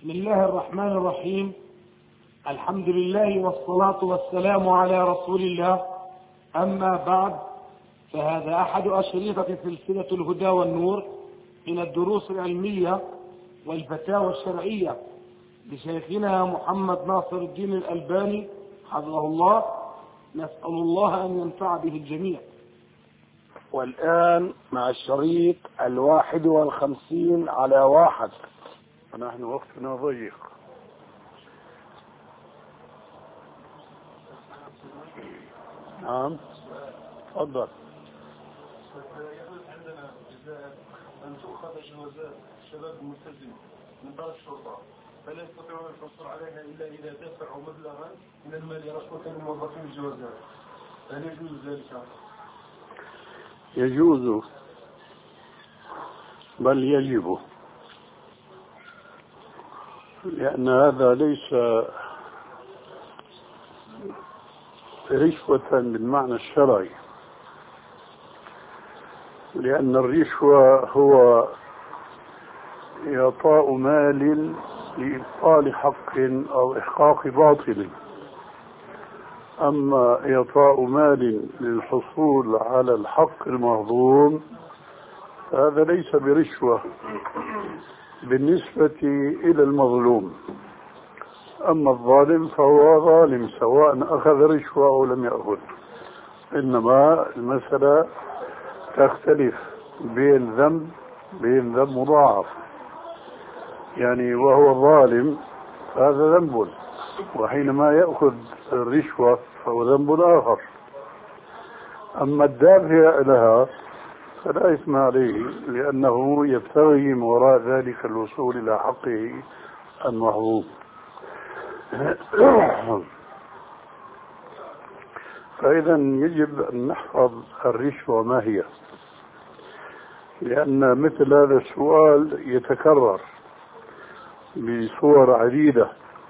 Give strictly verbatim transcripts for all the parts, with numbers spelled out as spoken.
بسم الله الرحمن الرحيم. الحمد لله والصلاة والسلام على رسول الله. أما بعد، فهذا أحد أشرطة سلسلة الهدى والنور من الدروس العلمية والفتاوى الشرعية لشيخنا محمد ناصر الدين الألباني حفظه الله. نسأل الله أن ينفع به الجميع. والآن مع الشريط الواحد والخمسين على واحد، ونحن وقتنا ضيق. نعم تفضل. عندنا جزاء أن تؤخذ جوازات الشباب الملتزم من دار الشرطة، فلا يستطيعون الحصول عليها إلا إذا دفعوا مبلغا من المال رشوة للموظفين الجوازات. هل يجوز ذلك؟ يجوز، بل يجب، لأن هذا ليس رشوة بالمعنى الشرعي، لأن الرشوة هو إعطاء مال لإبطال حق أو إحقاق باطل، أما إعطاء مال للحصول على الحق المهضوم هذا ليس برشوة بالنسبة إلى المظلوم. أما الظالم فهو ظالم سواء أخذ رشوة أو لم يأخذ، إنما المسألة تختلف بين ذنب بين ذنب مضاعف، يعني وهو ظالم هذا ذنب، وحينما يأخذ الرشوة فهو ذنب آخر. أما الدافع لها فلا إثم عليه، لأنه يبتغي من وراء ذلك الوصول إلى حقه المحظوظ. فإذا يجب أن نحفظ الرشوة ما هي، لأن مثل هذا السؤال يتكرر بصور عديدة.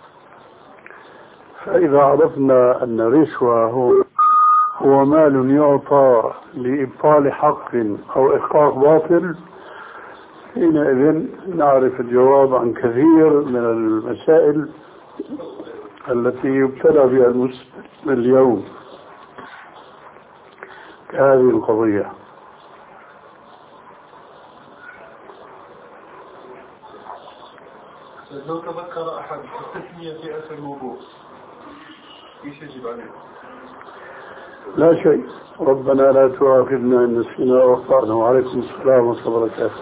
فإذا عرفنا أن الرشوة هو, هو مال يعطى لإبطال حق أو إحقاق باطل، حينئذ نعرف الجواب عن كثير من المسائل التي يبتلى بها المسلم اليوم كهذه القضية. لو تذكر أحد التسمية في أثر الموضوع ايش يجب عليه؟ لا شيء. ربنا لا تؤاخذنا إن نسينا أو أخطأنا. وعليكم السلام ورحمة الله وبركاته.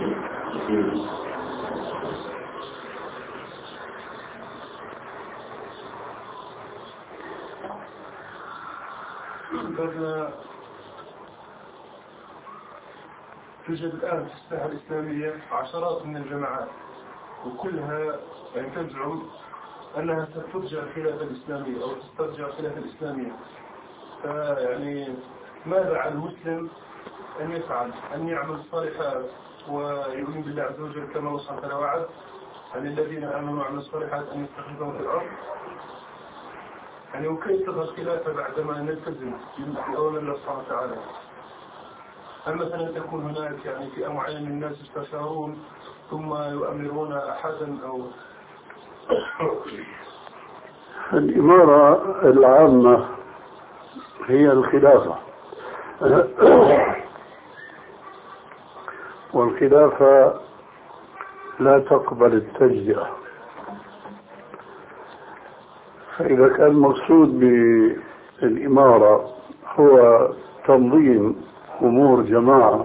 توجد الآن في الساحة الإسلامية عشرات من الجماعات، وكلها يعني تزعم أنها سترجع الخلافة الإسلامية أو تسترجع الخلافة الإسلامية. فيعني ماذا على المسلم أن يفعل؟ أن يعمل الصالحات ويؤمن بالله عز وجل كما الله سبحانه وتعالى وعد عن الذين آمنوا وعملوا الصالحات أن يستخلفهم في الأرض، يعني وكيف تظهر الخلافة بعدما نلتزم بأوامر الله سبحانه وتعالى؟ هل مثلا تكون هناك يعني فئة معينة من الناس يستشارون ثم يؤمرون أحدا أو الإمارة العامة هي الخلافة، والخلافة لا تقبل التجزئة. فإذا كان المقصود بالإمارة هو تنظيم أمور جماعة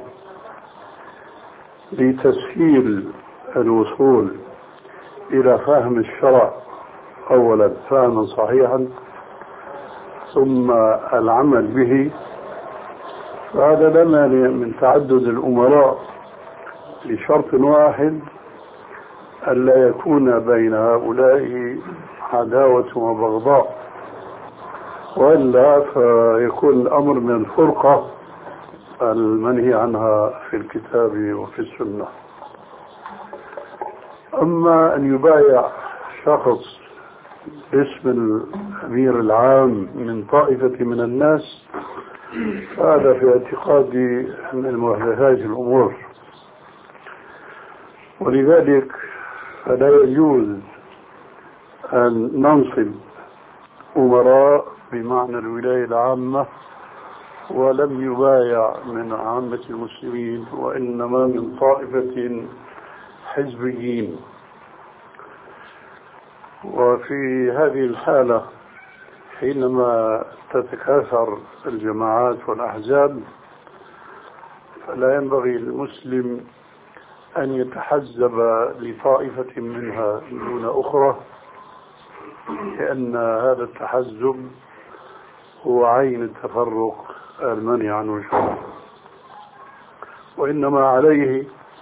لتسهيل الوصول إلى فهم الشرع أولا فهما صحيحا ثم العمل به، فهذا لا مانع من تعدد الأمراء لشرط واحد: ألا يكون بين هؤلاء عداوة وبغضاء، وإلا فيكون الأمر من الفرقة المنهي عنها في الكتاب وفي السنة. أما أن يبايع شخص باسم الأمير العام من طائفة من الناس فهذا في اعتقادي من محدثات الأمور. ولذلك فلا يجوز أن ننصب أمراء بمعنى الولاية العامة ولم يبايع من عامة المسلمين، وإنما من طائفة حزبيين. وفي هذه الحالة حينما تتكاثر الجماعات والأحزاب فلا ينبغي للمسلم أن يتحزب لطائفة منها دون أخرى، لأن هذا التحزب هو عين التفرق المنهي عنه الشرع. وإنما عليه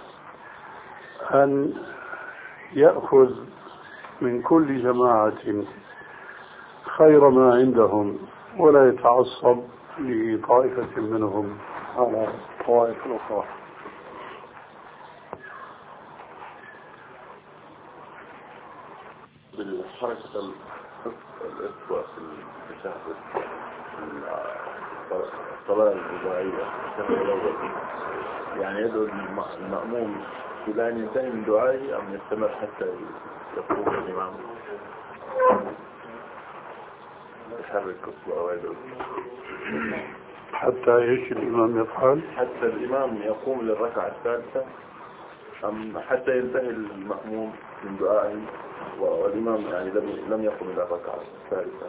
أن يأخذ من كل جماعة خير ما عندهم ولا يتعصب لطائفة منهم على طوائف أخرى. بالحركة الإخوة في التشهد الصلاة الرباعية التشهد الأول، يعني يدعو المأموم إلى أن ينتهي من دعائه أم يستمر حتى يقوم الإمام يحرك أصبعه ويدعو حتى ايش الإمام يفعل؟ حتى الإمام يقوم للركعة الثالثة أم حتى ينتهي المأموم من دعائه والإمام يعني لم لم يقم إلى الركعة الثالثة.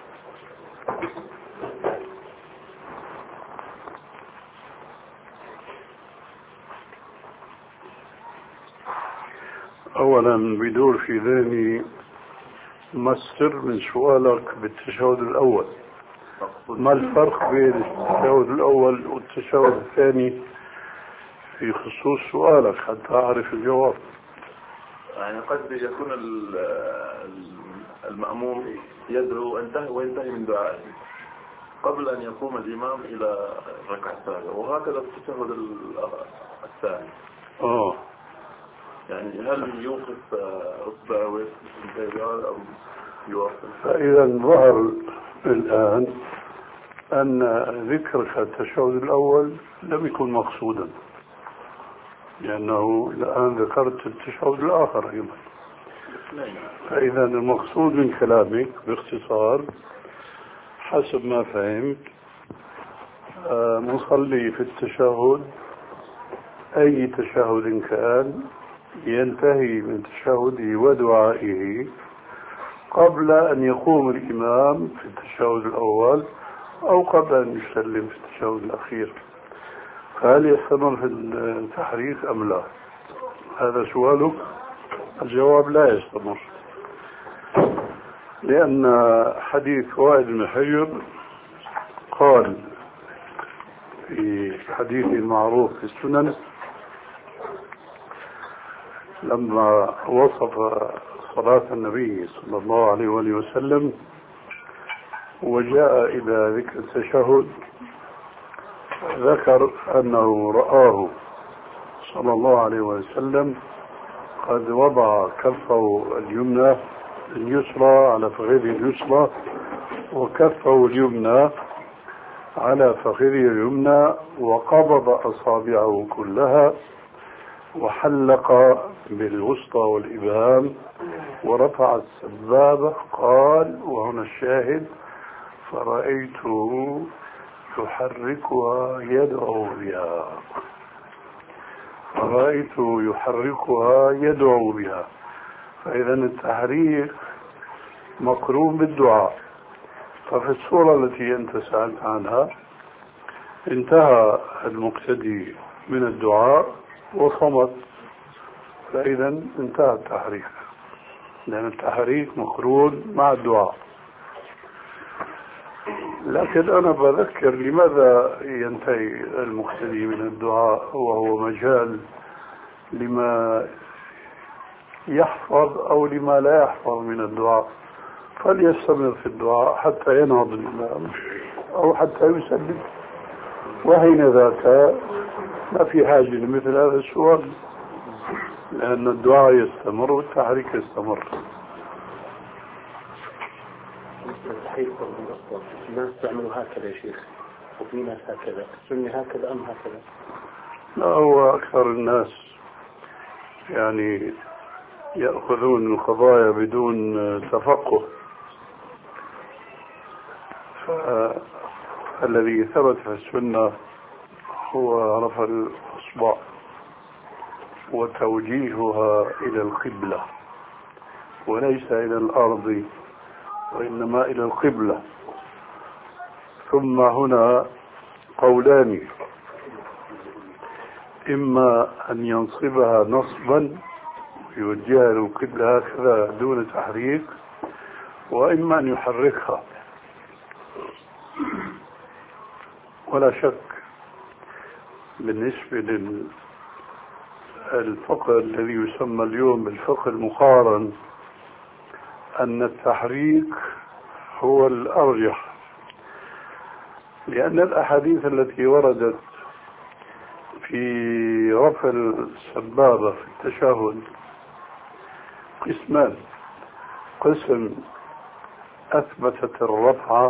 أولا بدور في ذهني ما السر من سؤالك بالتشهد الأول؟ ما الفرق بين التشهد الأول والتشهد الثاني في خصوص سؤالك حتى أعرف الجواب؟ يعني قد يكون المأموم يدعو انتهى وينتهي من دعائه قبل أن يقوم الإمام إلى الركعة الثانية، وهكذا في التشهد الثاني. آه يعني هل يوقف أصبعه وينتهي أو يوقف؟ فإذا ظهر الآن أن ذكرك التشهد الأول لم يكن مقصودا، لأنه الآن ذكرت التشهد الآخر أيضا. فإذا المقصود من كلامك باختصار حسب ما فهمت مصلي في التشهد أي تشهد كان ينتهي من تشهده ودعائه قبل أن يقوم الإمام في التشهد الأول أو قبل أن يسلم في التشهد الأخير. فهل يستمر في التحريك أم لا؟ هذا سؤالك. الجواب لا يستمر، لأن حديث وائل بن حجر قال في حديث المعروف في السنن لما وصف صلاة النبي صلى الله عليه وآله وسلم وجاء إلى ذكر التشهد ذكر أنه رآه صلى الله عليه وسلم قد وضع كفه اليمنى اليسرى على فخذه اليسرى وكفه اليمنى على فخذه اليمنى وقبض أصابعه كلها وحلق بالوسطى والإبهام ورفع السبابة. قال وهنا الشاهد فرأيته يحركها يدعو بها فرأيته يحركها يدعو بها فإذا التحريك مقرون بالدعاء. ففي الصورة التي أنت سألت عنها انتهى المقتدي من الدعاء وصمت، فإذا انتهى التحريك، لأن التحريك مقرون مع الدعاء. لكن أنا بذكر لماذا ينتهي المقتدي من الدعاء وهو مجال لما يحفظ أو لما لا يحفظ من الدعاء، فليستمر في الدعاء حتى ينهض الإمام أو حتى يسلم، وحين ذاك ما في حاجة لمثل هذا السؤال، لأن الدعاء يستمر والتحريك يستمر. الناس تعملوا هكذا يا شيخ وفي ناس هكذا، السنة هكذا أم هكذا؟ لا، هو أكثر الناس يعني يأخذون القضايا بدون تفقه. فالذي ثبت في السنة هو رفع الأصبع وتوجيهها إلى القبلة وليس إلى الأرض وإنما إلى القبلة. ثم هنا قولان: إما أن ينصبها نصبا ويوجهها إلى القبلة هكذا دون تحريك، وإما أن يحركها. ولا شك بالنسبة للفقه الذي يسمى اليوم بالفقه المقارن أن التحريك هو الأرجح، لأن الأحاديث التي وردت في رفع السبابة في التشهد قسمان: قسم أثبتت الرفع،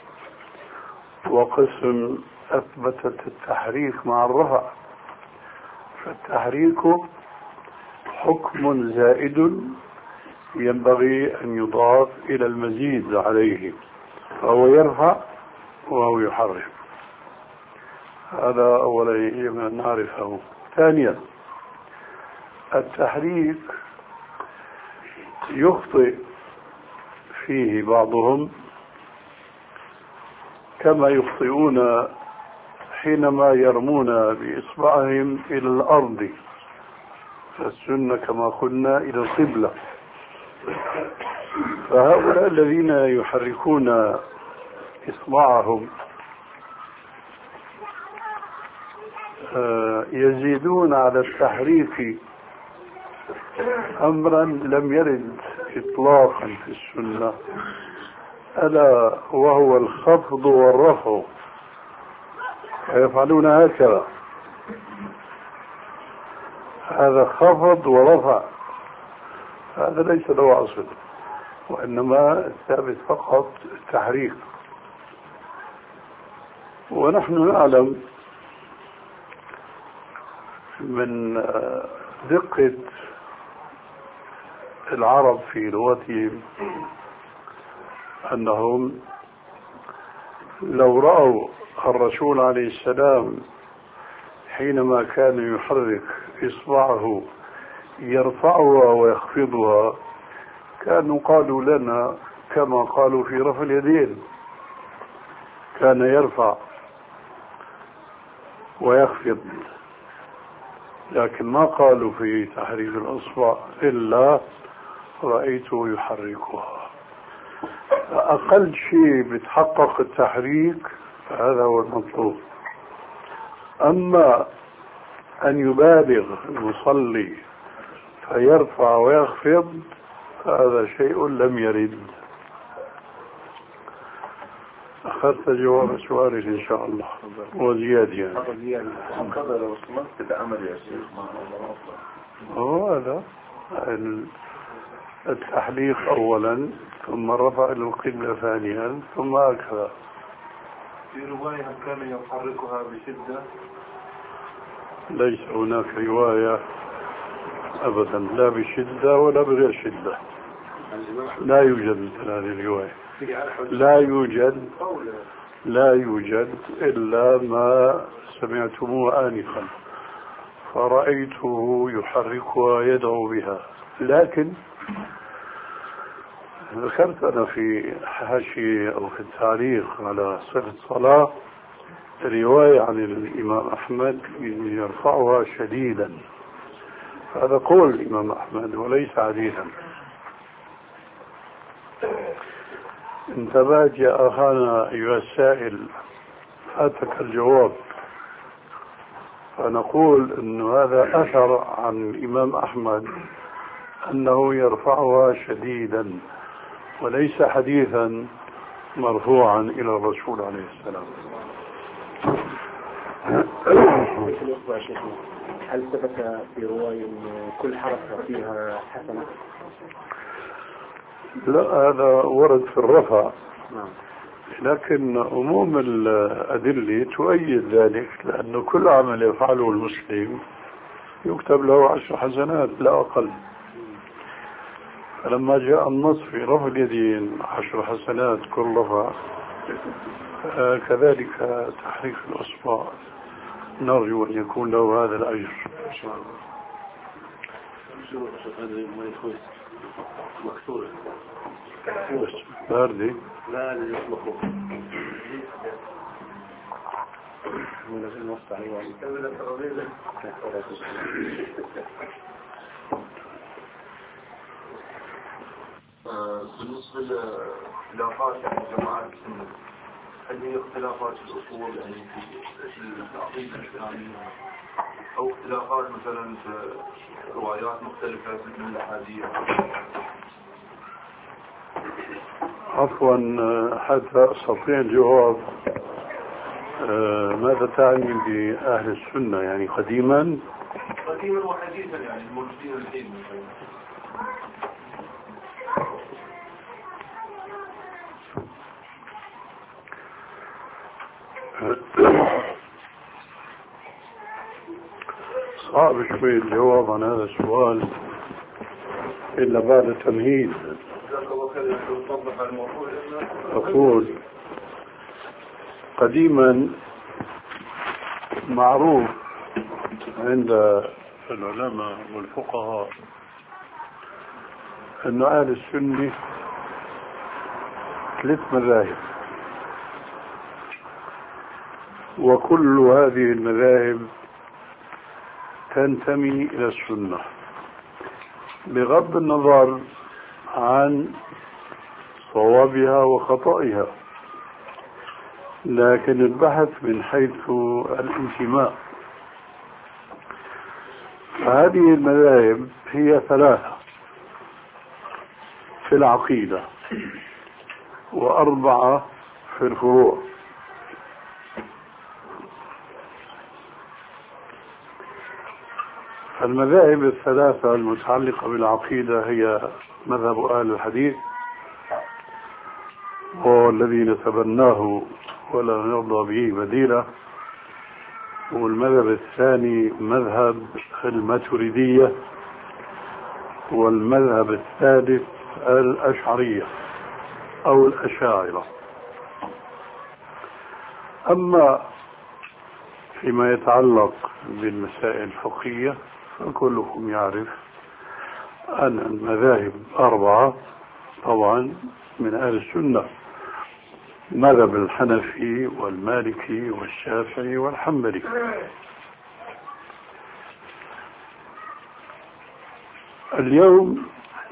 وقسم أثبتت التحريك مع الرفع. فالتحريك حكم زائد ينبغي أن يضاف إلى المزيد عليه، فهو يرفع وهو يحرك. هذا أولا نعرفه. ثانيا، التحريك يخطئ فيه بعضهم كما يخطئون حينما يرمون بإصبعهم إلى الأرض، فالسنة كما قلنا إلى القبلة. فهؤلاء الذين يحركون إصبعهم يزيدون على التحريك أمرا لم يرد إطلاقا في السنة، ألا وهو الخفض والرفع، يفعلون هكذا. هذا خفض ورفع، هذا ليس له أصل، وإنما الثابت فقط التحريك. ونحن نعلم من دقة العرب في لغتهم أنهم لو رأوا الرسول عليه السلام حينما كان يحرك إصبعه يرفعها ويخفضها كانوا قالوا لنا كما قالوا في رفع اليدين، كان يرفع ويخفض، لكن ما قالوا في تحريك الأصبع إلا رأيته يحركها. أقل شيء بتحقق التحريك فهذا هو المطلوب. أما أن يبالغ المصلي فيرفع ويخفض هذا شيء لم يرد. أخذت جواب سؤالك إن شاء الله وزيادة يعني. هذا لو سمحت العمل يا شيخ هو هذا التحليق أولا، ثم الرفع إلى القبلة ثانيا، ثم هكذا. في رواية كان يحركها بشدة؟ ليس هناك رواية أبدا لا بشدة ولا بغير شدة، لا يوجد هذه الرواية، لا يوجد لا يوجد إلا ما سمعتموه آنفا، فرأيته يحركها يدعو بها. لكن ذكرت أنا في حاشية أو في التعليق على صفة الصلاة رواية عن الإمام أحمد يرفعها شديدا، هذا قول الإمام أحمد وليس حديثا. انتبهت يا أخانا أيها السائل، فاتك الجواب. فنقول أن هذا أثر عن الإمام أحمد أنه يرفعها شديدا، وليس حديثا مرفوعا إلى الرسول عليه السلام. هل ثبت في رواية أن كل حركة فيها حسنة؟ لا، هذا ورد في الرفع، لكن عموم الأدلة تؤيد ذلك، لأنه كل عمل يفعله المسلم يكتب له عشر حسنات لا أقل. لما جاء النص في رفع اليدين عشر حسنات كل رفع، كذلك تحريك الأصبع نرجو أن يكون له هذا الأجر إن شاء الله. شو هذا ما يفوز مكسورة باردة لا يطلقوا من غير نص عليه بالنسبة للاختلافات يعني جماعات السنة، هل هي اختلافات في الأصول يعني في العقيدة الإسلامية، أو اختلافات مثلا في روايات مختلفة من الأحاديث؟ عفوا حتى أستطيع الجواب، ماذا تعني بأهل السنة؟ يعني قديما قديما وحديثا يعني الموجودين الحين مثلا. صعب شوي الجواب عن هذا السؤال إلا بعد تمهيد. أقول قديما معروف عند العلماء والفقهاء أن أهل السنة ثلاث مذاهب، وكل هذه المذاهب تنتمي إلى السنة بغض النظر عن صوابها وخطئها، لكن البحث من حيث الانتماء. فهذه المذاهب هي ثلاثة في العقيدة وأربعة في الفروع. المذاهب الثلاثة المتعلقة بالعقيدة هي مذهب أهل الحديث والذي نتبناه ولا نرضى به بديلا، والمذهب الثاني مذهب الماتريدية، والمذهب الثالث الأشعرية أو الأشاعرة. أما فيما يتعلق بالمسائل الفقهية فكلكم يعرف أن المذاهب أربعة طبعا من أهل السنة: مذهب الحنفي والمالكي والشافعي والحنبلي. اليوم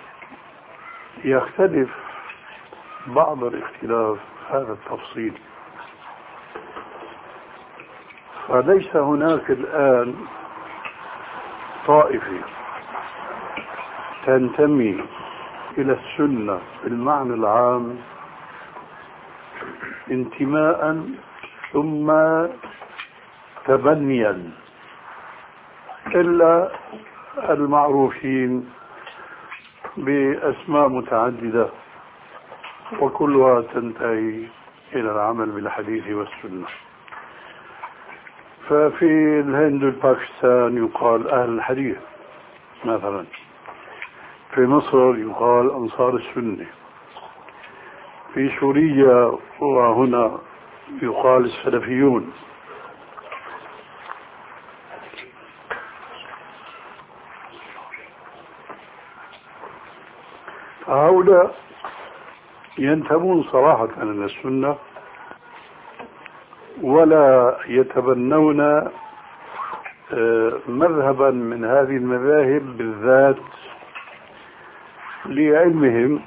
يختلف بعض الاختلاف هذا التفصيل، فليس هناك الآن طائفة تنتمي إلى السنة بالمعنى العام انتماء ثم تبنيا إلا المعروفين بأسماء متعددة وكلها تنتهي إلى العمل بالحديث والسنة. ففي الهند والباكستان يقال أهل الحديث مثلا، في مصر يقال أنصار السنة، في سوريا وهنا يقال السلفيون. فهؤلاء ينتمون صراحة إلى السنة ولا يتبنون مذهبا من هذه المذاهب بالذات، لعلمهم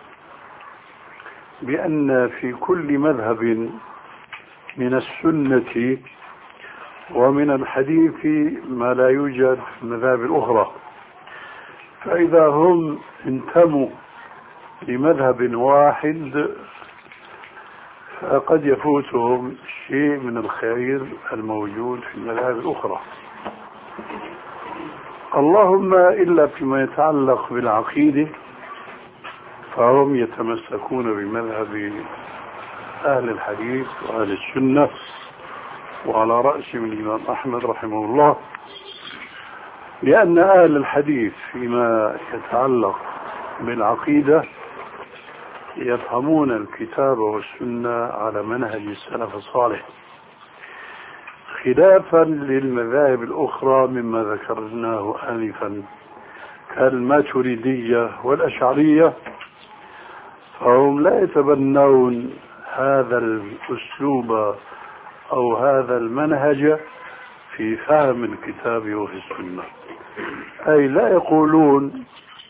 بأن في كل مذهب من السنة ومن الحديث ما لا يوجد في المذاهب الأخرى. فإذا هم انتموا لمذهب واحد فقد يفوتهم شيء من الخير الموجود في المذاهب الأخرى، اللهم إلا فيما يتعلق بالعقيدة فهم يتمسكون بمذهب أهل الحديث وأهل السنة، وعلى رأسهم الإمام أحمد رحمه الله، لأن أهل الحديث فيما يتعلق بالعقيدة يفهمون الكتاب والسنة على منهج السلف الصالح، خلافا للمذاهب الأخرى مما ذكرناه آنفا كالماتريدية والأشعرية، فهم لا يتبنون هذا الأسلوب أو هذا المنهج في فهم الكتاب والسنة، أي لا يقولون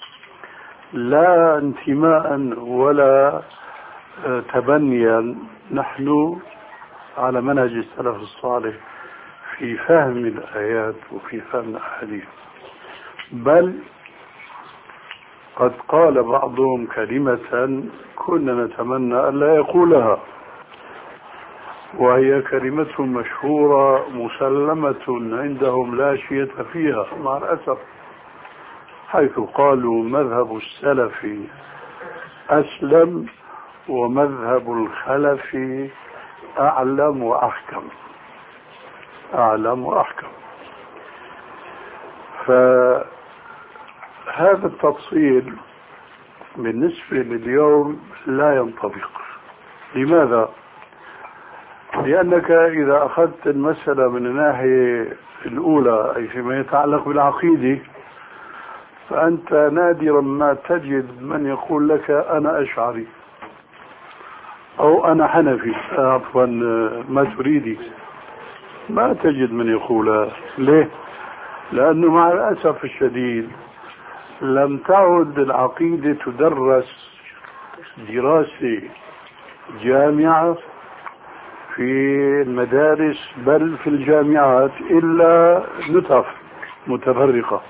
لا انتماء ولا تبنيا نحن على منهج السلف الصالح في فهم الآيات وفي فهم الأحاديث، بل قد قال بعضهم كلمة كنا نتمنى أن لا يقولها، وهي كلمة مشهورة مسلمة عندهم لا شيء فيها مع الأسف، حيث قالوا مذهب السلف أسلم ومذهب الخلف أعلم وأحكم. أعلم وأحكم. فهذا التفصيل بالنسبة لليوم لا ينطبق. لماذا؟ لأنك إذا أخذت المسألة من الناحية الأولى أي فيما يتعلق بالعقيدة، فأنت نادرا ما تجد من يقول لك أنا أشعري أو أنا حنفي، عفوا ماتريدي، ما تجد من يقولها. ليه؟ لأنه مع الأسف الشديد لم تعد العقيدة تدرس دراسة جامعة في المدارس بل في الجامعات إلا نطف متفرقة،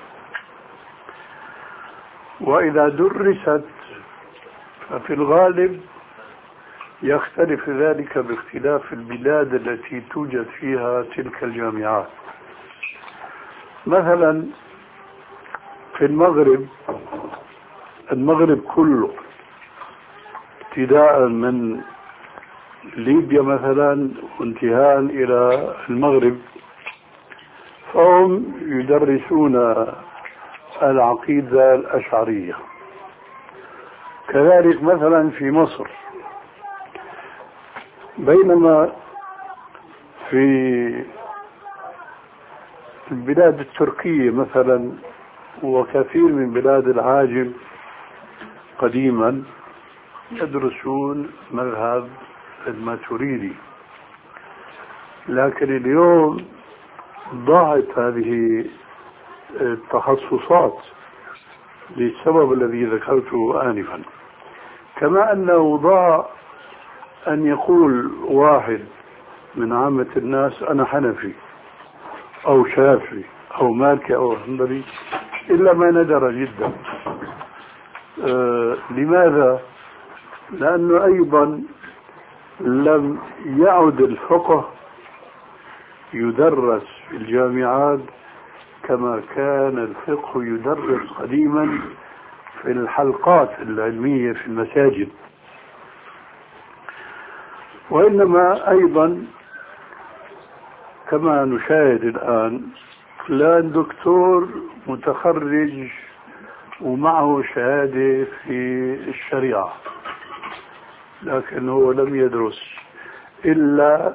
وإذا درست ففي الغالب يختلف ذلك باختلاف البلاد التي توجد فيها تلك الجامعات. مثلا في المغرب، المغرب كله ابتداء من ليبيا مثلا وانتهاء إلى المغرب، فهم يدرسون العقيدة الأشعرية. كذلك مثلا في مصر، بينما في البلاد التركية مثلا وكثير من بلاد العاجم قديما يدرسون مذهب الماتريدي، لكن اليوم ضاعت هذه التخصصات للسبب الذي ذكرته آنفا، كما أنه ضاع أن يقول واحد من عامة الناس أنا حنفي أو شافعي أو مالكي أو حنبلي إلا ما ندر جدا. آه لماذا؟ لأنه أيضا لم يعد الفقه يدرس في الجامعات كما كان الفقه يدرس قديما في الحلقات العلمية في المساجد، وإنما أيضا كما نشاهد الآن فلان دكتور متخرج ومعه شهادة في الشريعة، لكن هو لم يدرس إلا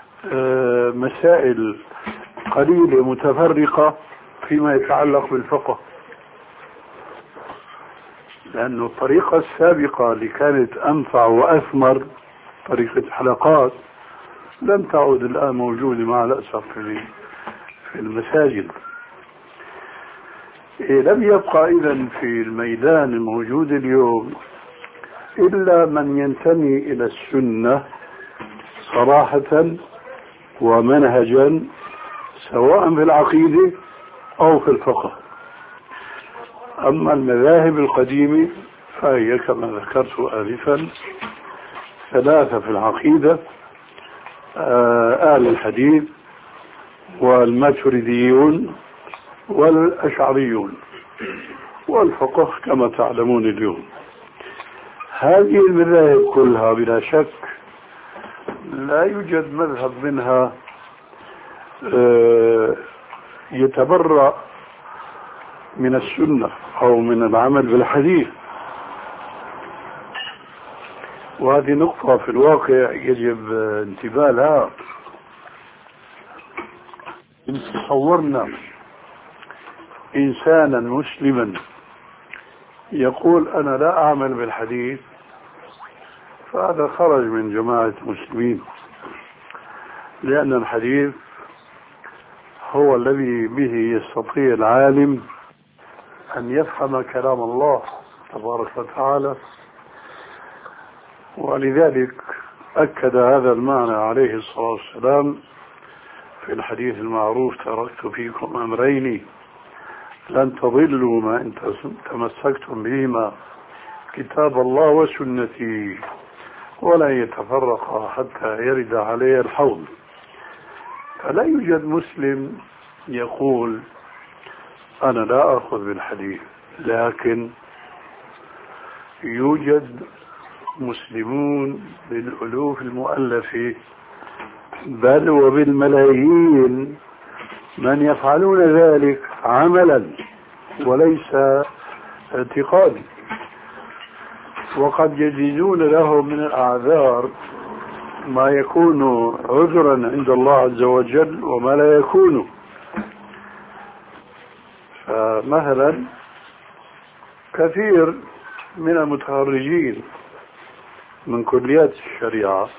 مسائل قليلة متفرقة فيما يتعلق بالفقه، لأن الطريقة السابقة اللي كانت أنفع وأثمر طريقة حلقات لم تعد الآن موجودة مع الأسف في المساجد. لم يبقى إذن في الميدان الموجود اليوم إلا من ينتمي إلى السنة صراحة ومنهجا، سواء في العقيدة أو في الفقه. أما المذاهب القديمة فهي كما ذكرت آنفا ثلاثة في العقيدة: أهل الحديث والماتريديون والأشعريون، والفقه كما تعلمون اليوم. هذه المذاهب كلها بلا شك لا يوجد مذهب منها يتبرأ من السنة أو من العمل بالحديث، وهذه نقطة في الواقع يجب انتباه لها. إن تصورنا إنسانا مسلما يقول أنا لا أعمل بالحديث، فهذا خرج من جماعة المسلمين، لأن الحديث هو الذي به يستطيع العالم أن يفهم كلام الله تبارك وتعالى. ولذلك أكد هذا المعنى عليه الصلاة والسلام في الحديث المعروف: تركت فيكم أمرين لن تضلوا ما إن تمسكتم بهما، كتاب الله وسنتي، ولا يتفرقا حتى يرد علي الحوض. فلا يوجد مسلم يقول أنا لا أخذ بالحديث، لكن يوجد مسلمون بالألوف المؤلفة بل وبالملايين من يفعلون ذلك عملا وليس اعتقادا، وقد يجدون له من الأعذار ما يكون عذرا عند الله عز وجل وما لا يكون. فمثلا كثير من المتخرجين من كليات الشريعة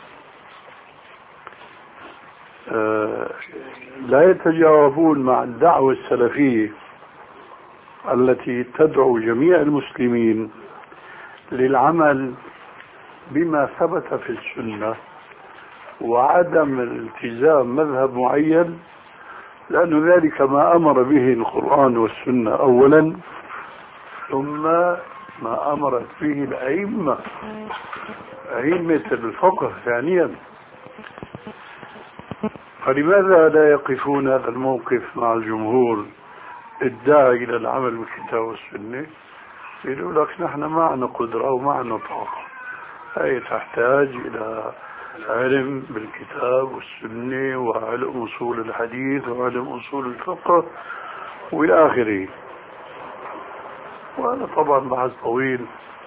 لا يتجاوبون مع الدعوة السلفية التي تدعو جميع المسلمين للعمل بما ثبت في السنة وعدم الالتزام مذهب معين، لأن ذلك ما أمر به القرآن والسنة أولا، ثم ما أمرت به الأئمة أئمة الفقه ثانيا. فلماذا لا يقفون هذا الموقف مع الجمهور الداعي إلى العمل بالكتاب والسنة؟ يقولوا لك نحن ما عندنا قدرة وما عندنا طاقة، هي تحتاج إلى علم بالكتاب والسنة وعلم أصول الحديث وعلم أصول الفقه وإلى آخره. وهذا طبعا بحث طويل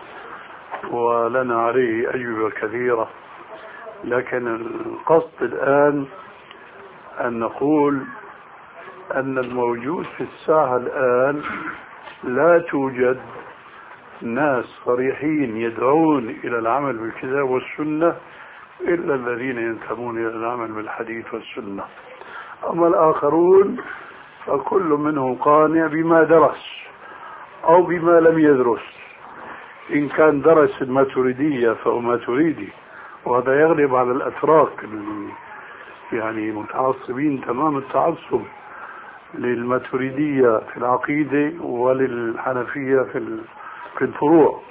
ولنا عليه أجوبة كثيرة، لكن القصد الآن أن نقول أن الموجود في الساحة الآن لا توجد ناس صريحين يدعون إلى العمل بالكتاب والسنة إلا الذين ينتمون إلى العمل بالحديث والسنة. أما الآخرون فكل منهم قانع بما درس أو بما لم يدرس. إن كان درس الماتريدية فهو ماتريدي، وهذا يغلب على الأتراك يعني متعصبين تمام التعصب للماتريدية في العقيدة وللحنفية في في الفروع.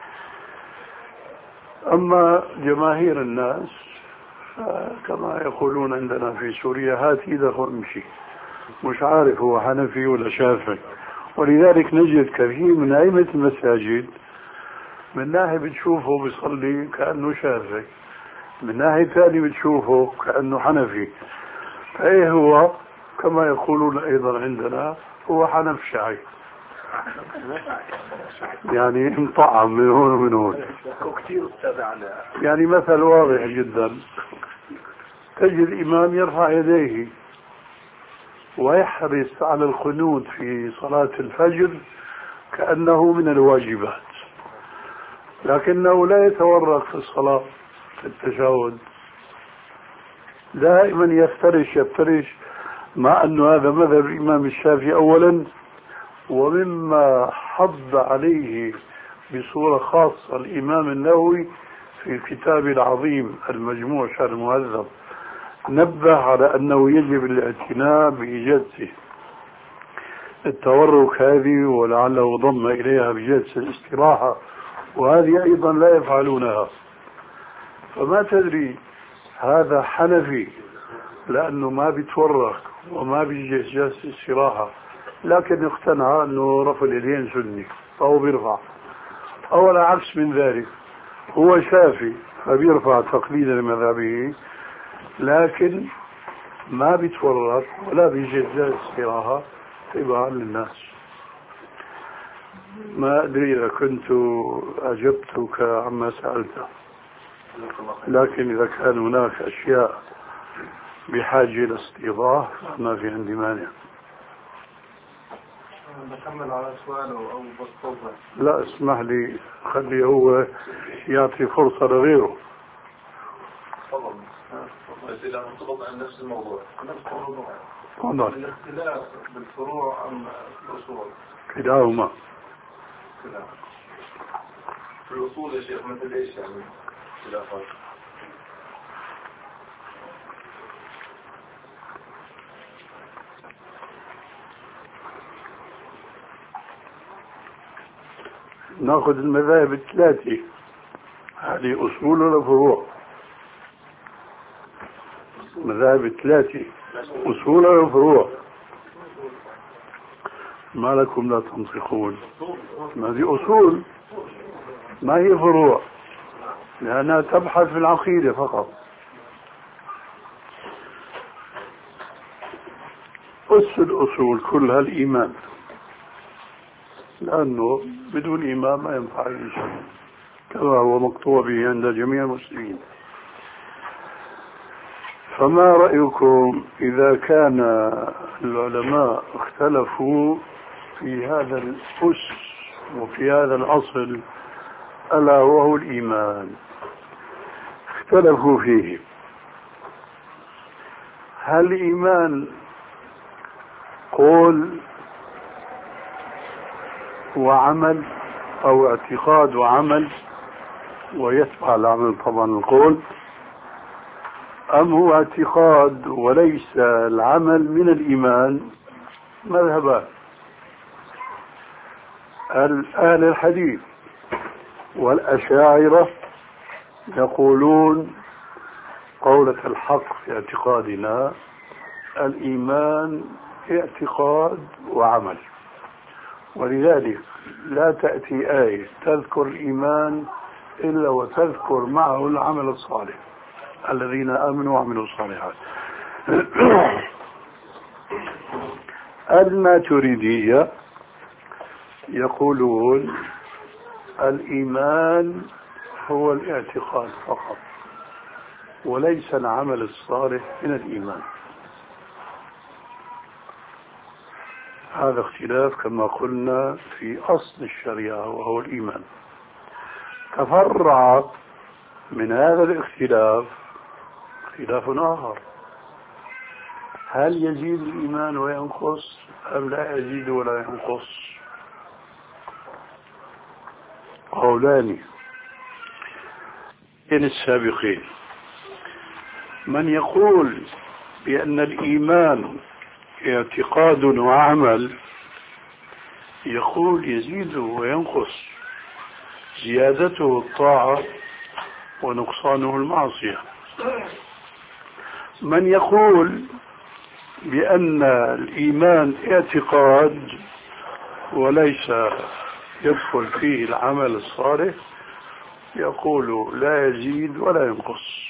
أما جماهير الناس كما يقولون عندنا في سوريا هات إيدك وامشي، مش عارف هو حنفي ولا شافعي. ولذلك نجد كثير من أئمة المساجد من ناحية بتشوفه بيصلي كأنه شافعي، من ناحية ثانية بتشوفه كأنه حنفي. فإيه هو كما يقولون أيضا عندنا هو حنفشعي، يعني مطعم من هون ومن هون. يعني مثل واضح جدا، تجد الإمام يرفع يديه ويحرص على القنوت في صلاة الفجر كأنه من الواجبات، لكنه لا يتورط في الصلاة في التشهد، دائما يفترش يفترش، مع أن هذا مذهب الإمام الشافعي أولا، ومما حض عليه بصورة خاصة الإمام النووي في الكتاب العظيم المجموع شرح المهذب، نبه على أنه يجب الاعتناء بجلسة التورك هذه، ولعله ضم إليها بجلسة الاستراحة، وهذه أيضا لا يفعلونها. فما تدري هذا حنفي لأنه ما بيتورك وما بيجلس جلسة استراحة، لكن اقتنع أنه رفع اليدين سني فهو بيرفع، أو العكس من ذلك هو شافي فبيرفع تقليدا لمذهبه، لكن ما بيتورط ولا بيجلس جلسة استراحة تبعا للناس. ما أدري إذا كنت أجبتك عما سألته. لكن إذا كان هناك أشياء بحاجة إلى استيضاح فما في عندي مانع. نكمل على سؤاله أو بطوبة. لا اسمح لي، خلي هو يعطي فرصة لغيره. تفضل. إذا نطلب عن نفس الموضوع. نفس الموضوع. تفضل. الاختلاف بالفروع أم الأصول؟ كلاهما. كلاهما. في الأصول يا شيخ مثل إيش يعني خلافات؟ ناخذ المذاهب الثلاثة، هذه أصول ولا فروع؟ مذاهب الثلاثة أصول ولا فروع؟ ما لكم لا تنطقون؟ ما هذه أصول ما هي فروع، لأنها تبحث في العقيدة فقط. أس الأصول كلها الإيمان، لأنه بدون إيمان ما ينفع أي شيء كما هو مقطوع به عند جميع المسلمين. فما رأيكم إذا كان العلماء اختلفوا في هذا الأس وفي هذا الأصل ألا وهو الإيمان، اختلفوا فيه، هل الإيمان قول وعمل أو اعتقاد وعمل، ويتبع العمل طبعا القول، أم هو اعتقاد وليس العمل من الإيمان؟ مذهبان. أهل الحديث والأشاعرة يقولون قولة الحق في اعتقادنا الإيمان اعتقاد وعمل، ولذلك لا تأتي آية تذكر الإيمان إلا وتذكر معه العمل الصالح، الذين آمنوا وعملوا الصالحات. الماتريدية يقولون الإيمان هو الاعتقاد فقط وليس العمل الصالح من الإيمان. هذا اختلاف كما قلنا في أصل الشريعة وهو الإيمان. تفرع من هذا الاختلاف اختلاف آخر، هل يزيد الإيمان وينقص أم لا يزيد ولا ينقص؟ قولان من السابقين، من يقول بأن الإيمان اعتقاد وعمل يقول يزيد وينقص، زيادته الطاعة ونقصانه المعصية. من يقول بأن الإيمان اعتقاد وليس يدخل فيه العمل الصالح يقول لا يزيد ولا ينقص.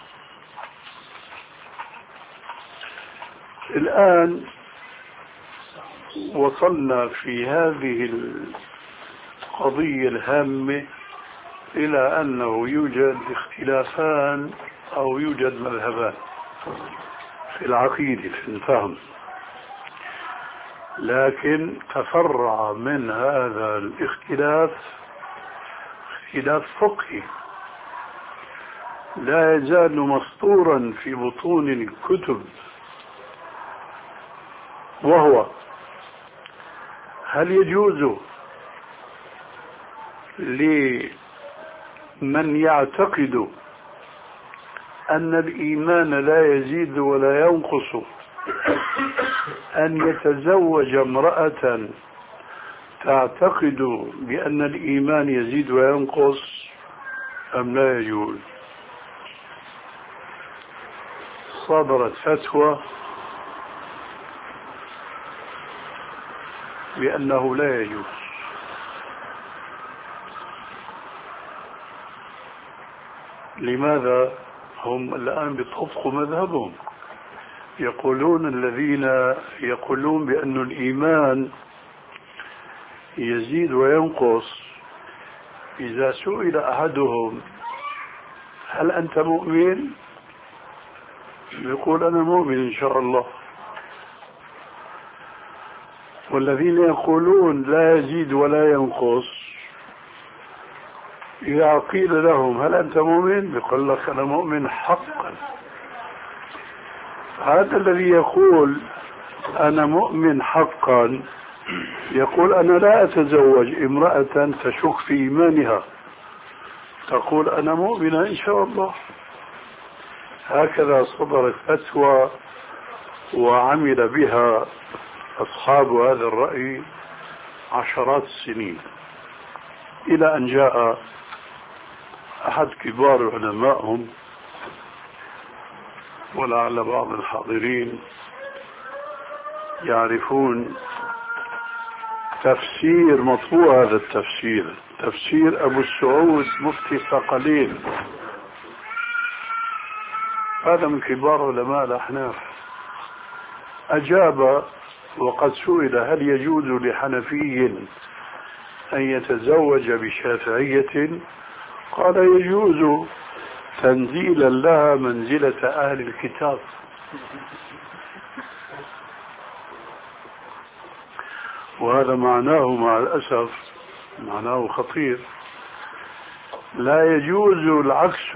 الآن وصلنا في هذه القضية الهامة إلى أنه يوجد اختلافان أو يوجد مذهبان في العقيدة في الفهم، لكن تفرع من هذا الاختلاف اختلاف فقهي لا يزال مسطورا في بطون الكتب، وهو هل يجوز لمن يعتقد أن الإيمان لا يزيد ولا ينقص أن يتزوج امرأة تعتقد بأن الإيمان يزيد وينقص أم لا يجوز؟ صدرت فتوى بأنه لا يجوز. لماذا؟ هم الآن بيطبقوا مذهبهم، يقولون الذين يقولون بأن الإيمان يزيد وينقص إذا سئل أحدهم هل أنت مؤمن؟ يقول أنا مؤمن إن شاء الله. والذين يقولون لا يزيد ولا ينقص إذا قيل لهم هل أنت مؤمن؟ يقول لك أنا مؤمن حقا. هذا الذي يقول أنا مؤمن حقا يقول أنا لا أتزوج امرأة تشك في إيمانها، تقول أنا مؤمنة إن شاء الله. هكذا صدرت فتوى وعمل بها أصحاب هذا الرأي عشرات السنين، إلى أن جاء أحد كبار علمائهم، ولعل بعض الحاضرين يعرفون تفسير مطبوع هذا التفسير، تفسير أبو السعود مفتي الثقلين، هذا من كبار علماء الأحناف. أجاب وقد سئل هل يجوز لحنفي أن يتزوج بشافعية؟ قال يجوز تنزيلا لها منزلة أهل الكتاب. وهذا معناه مع الأسف معناه خطير. لا يجوز العكس،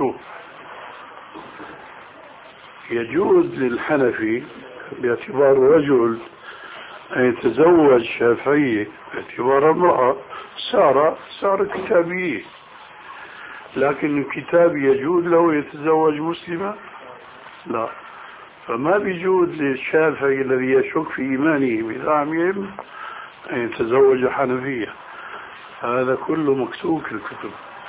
يجوز للحنفي باعتبار رجل أن يتزوج شافعية، باعتبار امرأة صار صار كتابي، لكن الكتاب يجوز له يتزوج مسلمة؟ لا. فما بيجوز للشافعي الذي يشك في إيمانه بزعمهم أن يتزوج حنفية. هذا كله مكتوب في الكتب،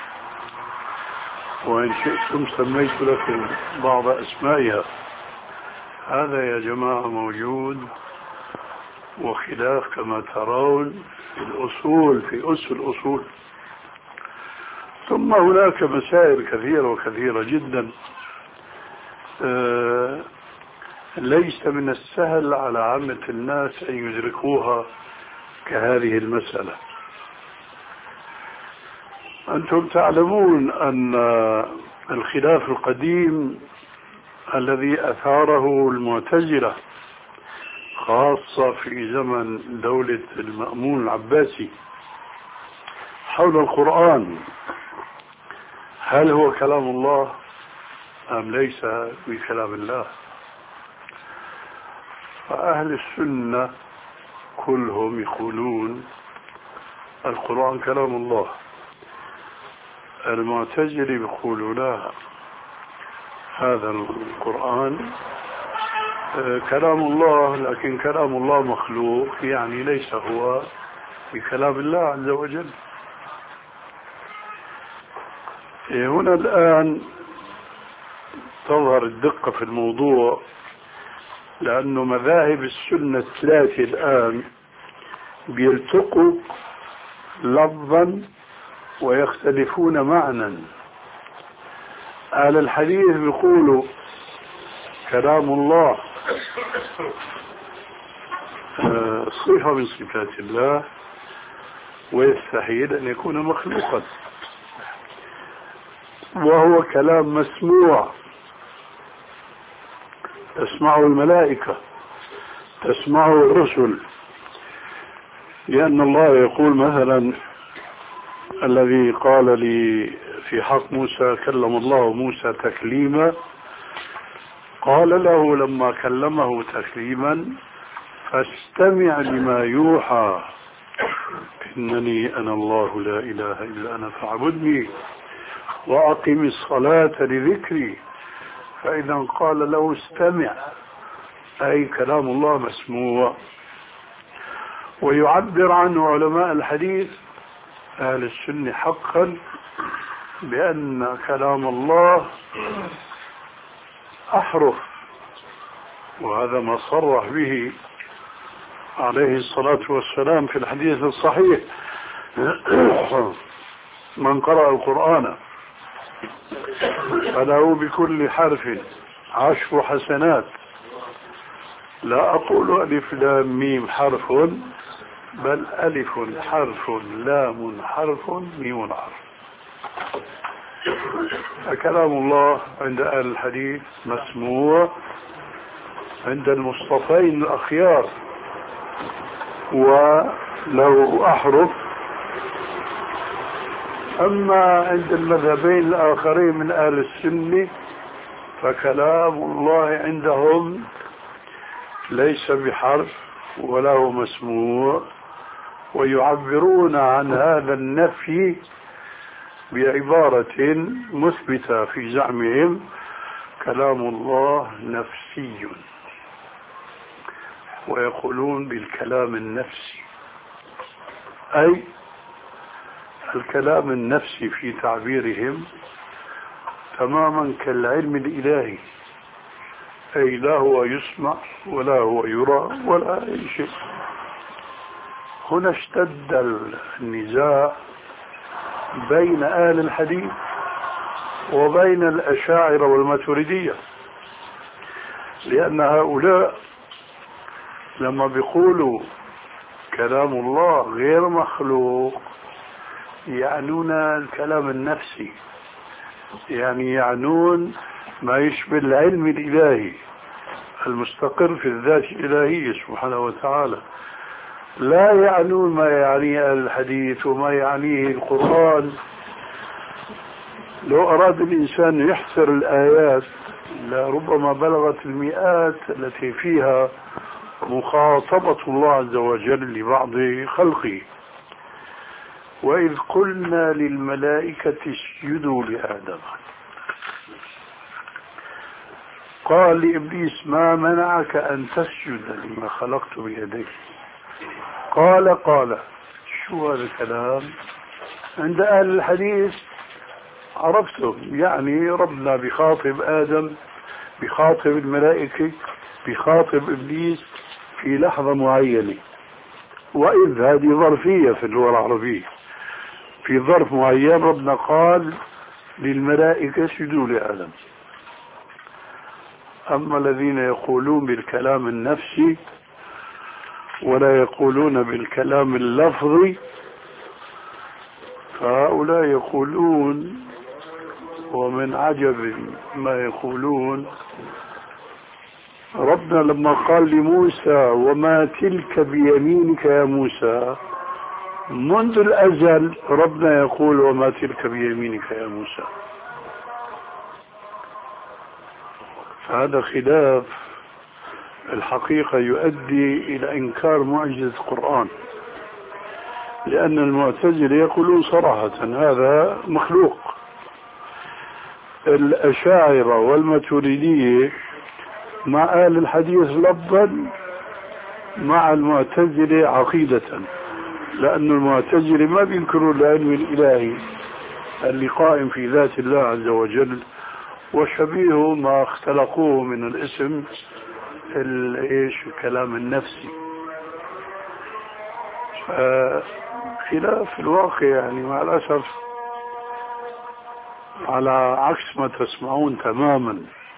وإن شئتم سميت لكم بعض أسمائها. هذا يا جماعة موجود، وخلاف كما ترون في الأصول، في أس الأصول. ثم هناك مسائل كثيرة وكثيرة جدا آه ليس من السهل على عامة الناس أن يدركوها كهذه المسألة. أنتم تعلمون أن الخلاف القديم الذي أثاره المعتزلة خاصة في زمن دولة المأمون العباسي حول القرآن، هل هو كلام الله أم ليس بكلام الله؟ فأهل السنة كلهم يقولون القرآن كلام الله. المعتزلة يقولون لا، هذا القرآن كلام الله، لكن كلام الله مخلوق، يعني ليس هو بكلام الله عز وجل. هنا الآن تظهر الدقة في الموضوع، لأنه مذاهب السنة الثلاثة الآن بيلتقوا لفظا ويختلفون معنى. أهل الحديث بيقولوا كلام الله صفة من صفات الله، ويستحيل أن يكون مخلوقا، وهو كلام مسموع، تسمعه الملائكة، تسمعه الرسل، لأن الله يقول مثلا الذي قال لي في حق موسى كلم الله موسى تكليما، قال له لما كلمه تكليما فاستمع لما يوحى إنني أنا الله لا إله إلا أنا فاعبدني وأقم الصلاة لذكري. فإذا قال له استمع أي كلام الله مسموع. ويعبر عنه علماء الحديث أهل السنة حقا بأن كلام الله أحرف، وهذا ما صرح به عليه الصلاة والسلام في الحديث الصحيح من قرأ القرآن فله بكل حرف عشر حسنات، لا أقول ألف لام ميم حرف، بل ألف حرف لام حرف ميم حرف. فكلام الله عند أهل الحديث مسموع عند المصطفين الأخيار وله أحرف. أما عند المذهبين الآخرين من أهل السنة فكلام الله عندهم ليس بحرف ولا هو مسموع، ويعبرون عن هذا النفي بعبارة مثبتة في زعمهم: كلام الله نفسي. ويقولون بالكلام النفسي، أي الكلام النفسي في تعبيرهم تماما كالعلم الإلهي، أي لا هو يسمع ولا هو يرى ولا أي شيء. هنا اشتد النزاع بين أهل الحديث وبين الأشاعرة والماتريدية، لأن هؤلاء لما بيقولوا كلام الله غير مخلوق يعنون الكلام النفسي، يعني يعنون ما يشبه العلم الإلهي المستقر في الذات الإلهية سبحانه وتعالى، لا يعنون ما يعنيه الحديث وما يعنيه القرآن. لو أراد الإنسان يحصر الآيات لربما بلغت المئات التي فيها مخاطبة الله عز وجل لبعض خلقه. وإذ قلنا للملائكة اسجدوا لآدم قال لإبليس ما منعك أن تسجد لما خلقت بيديك؟ قال قال شو هذا الكلام؟ عند أهل الحديث عرفتم، يعني ربنا بخاطب آدم، بخاطب الملائكة، بخاطب إبليس في لحظة معينة. وإذ هذه ظرفية في اللغة العربية، في ظرف معين ربنا قال للملائكة اسجدوا لآدم. أما الذين يقولون بالكلام النفسي ولا يقولون بالكلام اللفظي فهؤلاء يقولون، ومن عجب ما يقولون، ربنا لما قال لموسى وما تلك بيمينك يا موسى، منذ الأزل ربنا يقول وما تلك بيمينك يا موسى. فهذا خلاف الحقيقة يؤدي إلى إنكار معجزة القرآن، لأن المعتزلة يقولون صراحة هذا مخلوق. الأشاعرة والماتريدية مع أهل الحديث لفظا، مع المعتزلة عقيدة، لأن المعتزلة ما بينكروا العلم الإلهي اللي قائم في ذات الله عز وجل، وشبيه ما اختلقوه من الاسم ايش الكلام النفسي. خلاف الواقع يعني مع الأسف، على عكس ما تسمعون تماما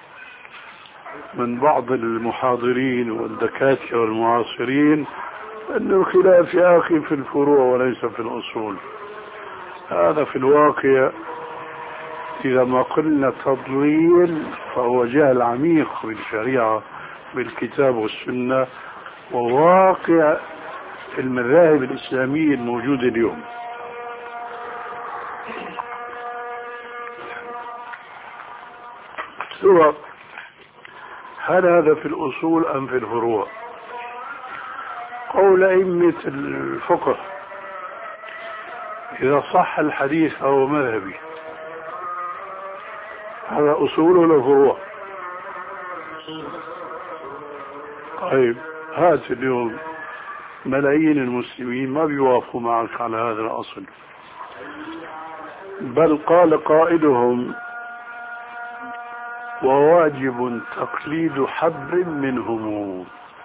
من بعض المحاضرين والدكاترة والمعاصرين، أن الخلاف يا أخي في الفروع وليس في الأصول. هذا في الواقع إذا ما قلنا تضليل فهو جهل عميق بالشريعة بالكتاب والسنة وواقع المذاهب الإسلامية الموجودة اليوم. سواء هل هذا في الأصول أم في الفروع؟ قول أئمة الفقه إذا صح الحديث فهو مذهبي، هذا أصول ولا فروع؟ طيب هات اليوم ملايين المسلمين ما بيوافقوا معك على هذا الأصل، بل قال قائلهم وواجب تقليد حبر منهم،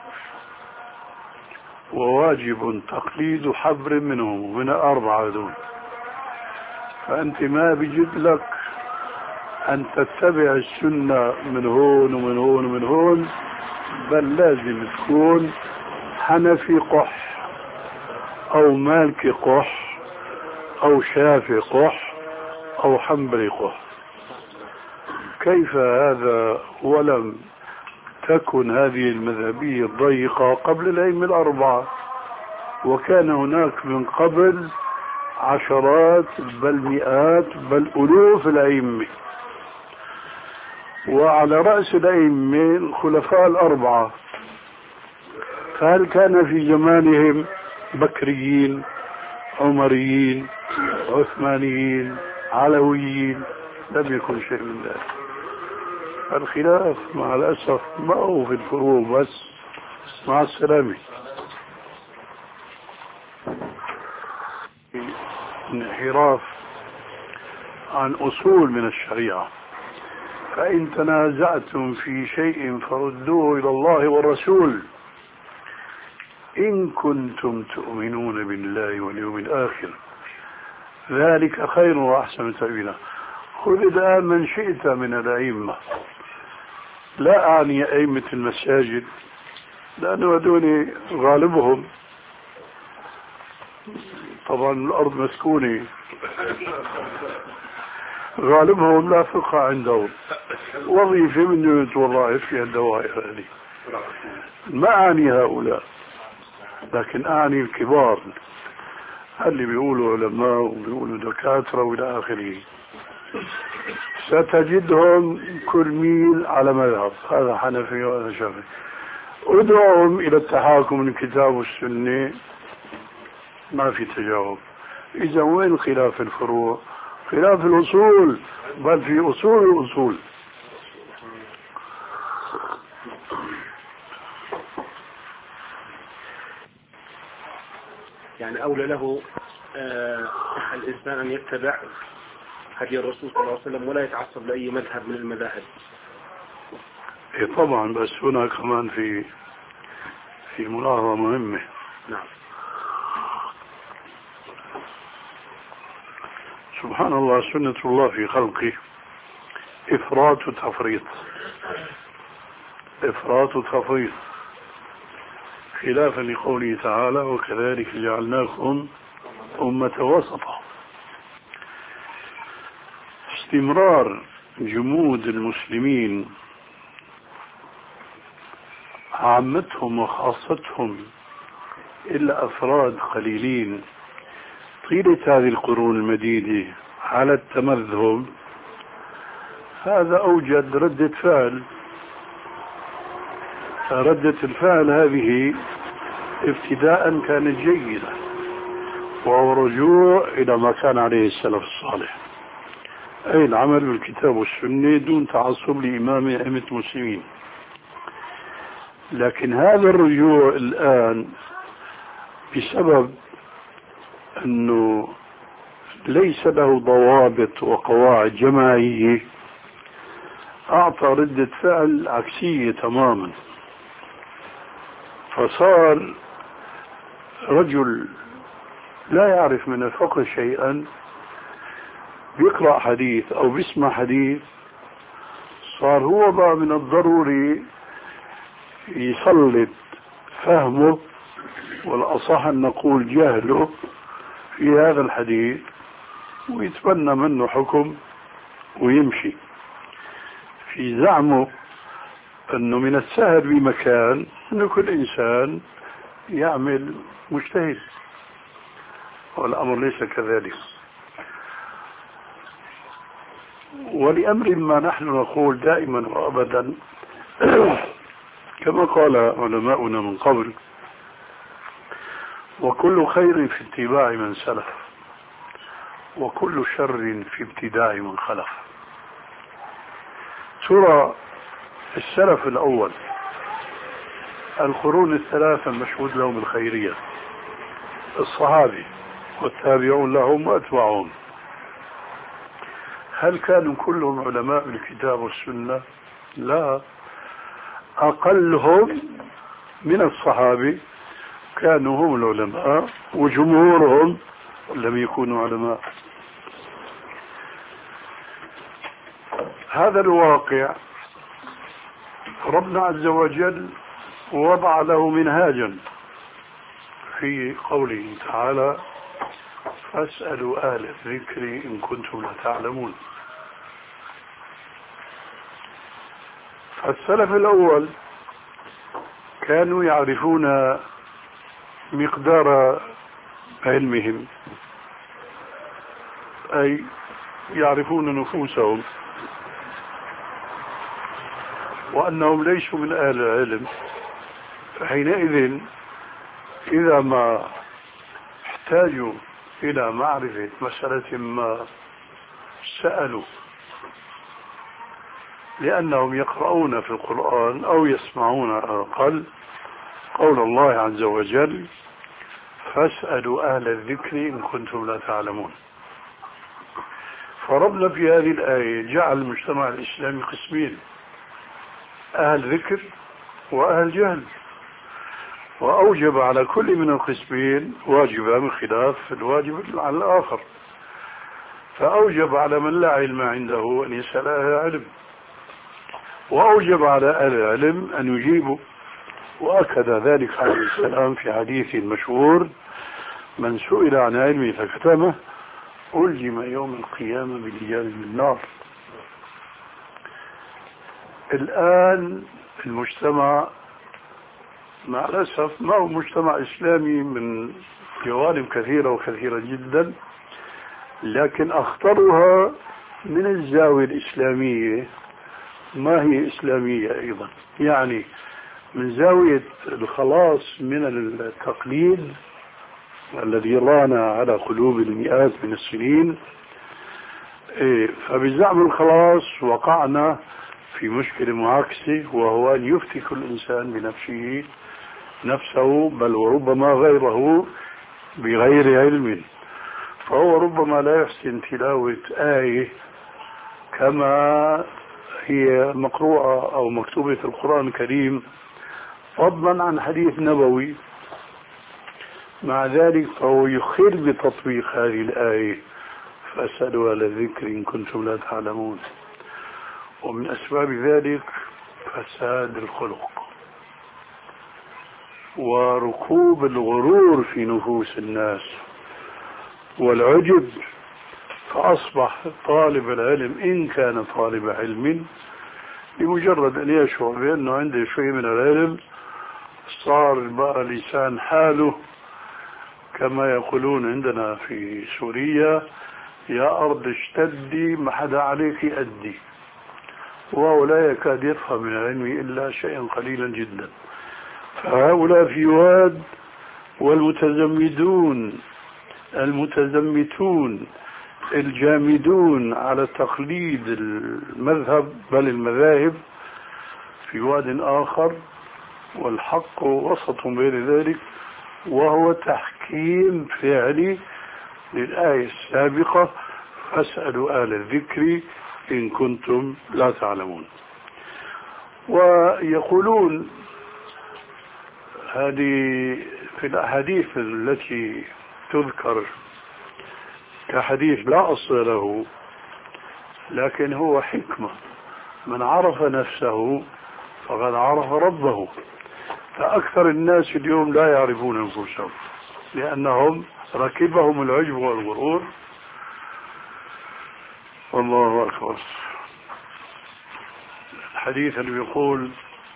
وواجب تقليد حبر منهم، من أربعة دون. فأنت ما بيجد لك أن تتبع السنة من هون ومن هون ومن هون، بل لازم تكون حنفي قح أو مالكي قح أو شافعي قح أو حنبلقة. كيف هذا ولم تكن هذه المذهبية الضيقة قبل الأئمة الأربعة، وكان هناك من قبل عشرات بل مئات بل ألوف الأئمة، وعلى رأس الأئمة الخلفاء الأربعة. فهل كان في زمانهم بكريين، عمريين، عثمانيين، علويين؟ لم يكن شيء من ذلك. الخلاف مع الأسف ما هو في الفروع بس، مع السلامة. انحراف عن أصول من الشريعة. فإن تنازعتم في شيء فردوه إلى الله والرسول إن كنتم تؤمنون بالله واليوم الآخر ذلك خير وأحسن تأويلا. خذ الآن من شئت من الأئمة، لا أعني أئمة المساجد لأنه هذول غالبهم طبعا الأرض مسكونة، غالبهم لا فقه عندهم، وظيفة من جهة والله في الدوائر هذه. ما أعني هؤلاء، لكن أعني الكبار اللي بيقولوا علماء وبيقولوا دكاترة وإلى آخره. ستجدهم كل ميل على مذهب، هذا حنفي وهذا شافعي. ادعوهم إلى التحاكم من الكتاب والسنة ما في تجاوب. إذا وين خلاف الفروع؟ خلاف الأصول، بل في أصول الأصول. يعني أولى له آه الإنسان أن يتبع هدي الرسول صلى الله عليه وسلم ولا يتعصب لأي مذهب من المذاهب. إيه طبعا، بس هنا كمان في في ملاحظة مهمة. نعم. سبحان الله، سنة الله في خلقه إفراط وتفريط، إفراط وتفريط، خلافا لقوله تعالى وكذلك جعلناكم أمة وسطا. استمرار جمود المسلمين عامتهم وخاصتهم إلا أفراد قليلين طيلة هذه القرون المديدة على التمذهب، هذا أوجد ردة فعل. ردة الفعل هذه ابتداء كانت جيدة، وهو رجوع إلى ما كان عليه السلف الصالح، أي العمل بالكتاب والسنة دون تعصب لإمام أئمة المسلمين. لكن هذا الرجوع الآن بسبب أنه ليس له ضوابط وقواعد جماعية أعطى ردة فعل عكسية تماما. فصار رجل لا يعرف من الفقه شيئا بيقرأ حديث أو بيسمع حديث، صار هو بقى من الضروري يسلط فهمه، والأصح أن نقول جهله في هذا الحديث، ويتبنى منه حكم ويمشي في زعمه أنه من السهل بمكان أن كل إنسان يعمل مجتهد، والأمر ليس كذلك. ولأمر ما نحن نقول دائما وأبدا كما قال علماؤنا من قبل: وكل خير في اتباع من سلف، وكل شر في ابتداع من خلف. ترى السلف الأول القرون الثلاثة المشهود لهم الخيرية، الصحابة والتابعون لهم وأتباعهم، هل كانوا كلهم علماء بالكتاب والسنة؟ لا، أقلهم من الصحابة كانوا هم العلماء، وجمهورهم لم يكونوا علماء. هذا الواقع ربنا عز وجل وضع له منهاجا في قوله تعالى: فاسألوا أهل الذكر إن كنتم لا تعلمون. فالسلف الأول كانوا يعرفون مقدار علمهم، أي يعرفون نفوسهم وأنهم ليسوا من أهل العلم. فحينئذ إذا ما احتاجوا إلى معرفة مسألة ما سألوا، لأنهم يقرؤون في القرآن أو يسمعون على الأقل قول الله عز وجل: فاسألوا أهل الذكر إن كنتم لا تعلمون. فربنا في هذه الآية جعل المجتمع الإسلامي قسمين: أهل ذكر وأهل جهل، وأوجب على كل من القسمين واجبا من خلاف الواجب على الآخر. فأوجب على من لا علم عنده أن يسأل أهل العلم، وأوجب على أهل العلم أن يجيبوا. وأكد ذلك عليه السلام في حديث مشهور: من سئل عن علمه فكتمه ألجم يوم القيامة بلجام من النار. الآن المجتمع مع الأسف ما هو مجتمع إسلامي من جوانب كثيرة وكثيرة جدا، لكن أخطرها من الزاوية الإسلامية ما هي إسلامية أيضا، يعني من زاوية الخلاص من التقليد الذي رانا على قلوب المئات من السنين. فبزعم الخلاص وقعنا في مشكلة معاكسة، وهو أن يفتي كل إنسان بنفسه نفسه، بل وربما غيره بغير علم. فهو ربما لا يحسن تلاوة آية كما هي مقروءة أو مكتوبة في القرآن الكريم، فضلا عن حديث نبوي. مع ذلك فهو يخل بتطبيق هذه الآية: فاسألوا أهل الذكر إن كنتم لا تعلمون. ومن أسباب ذلك فساد الخلق وركوب الغرور في نفوس الناس والعجب. فأصبح طالب العلم إن كان طالب علم بمجرد أن يشعر بأنه عنده شيء من العلم صار بقى لسان حاله كما يقولون عندنا في سوريا: يا أرض اشتدي ما حدا عليك أدي. وهو لا يكاد يفهم من العلم إلا شيئا قليلا جدا. فهؤلاء في واد، والمتزمدون المتزمتون الجامدون على تقليد المذهب بل المذاهب في واد آخر، والحق وسط بين ذلك، وهو تحكيم فعلي للآية السابقة: فاسألوا أهل الذكر إن كنتم لا تعلمون. ويقولون هذه في الأحاديث التي تذكر كحديث لا أصل له، لكن هو حكمة: من عرف نفسه فقد عرف ربه. فأكثر الناس اليوم لا يعرفون أنفسهم لأنهم ركبهم العجب والغرور. والله أكبر. الحديث اللي يقول: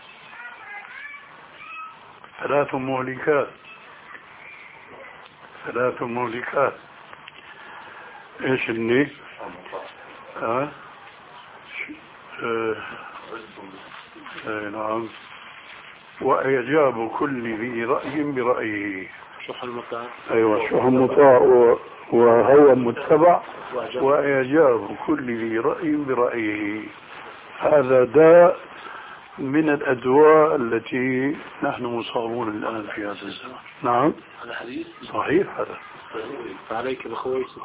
ثلاث مهلكات ثلاث مهلكات ايش اللي ها اه اه نعم: وإعجاب كل ذي رأي برأيه. شح المطاع. أيوة، شح المطاع وهو متبع، وإعجاب كل ذي رأي برأيه. هذا داء من الأدواء التي نحن مصابون الآن في هذا الزمان. نعم، هذا حديث صحيح. هذا فعليك بخويس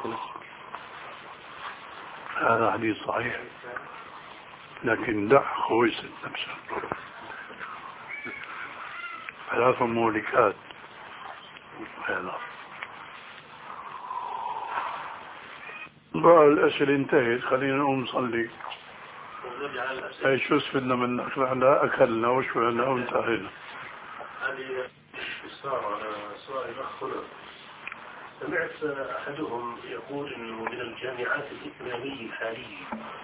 هذا حديث صحيح، لكن دع خويس نفسه. ثلاث مهلكات. هذا بقى الأسئلة انتهت، خلينا نقوم نصلي. أي شو استفدنا منك؟ نحن أكلنا وشبعنا وانتهينا. هذه إصرار على سؤال الأخ خلف. سمعت أحدهم يقول أنه من الجامعات الإسلامية الحالية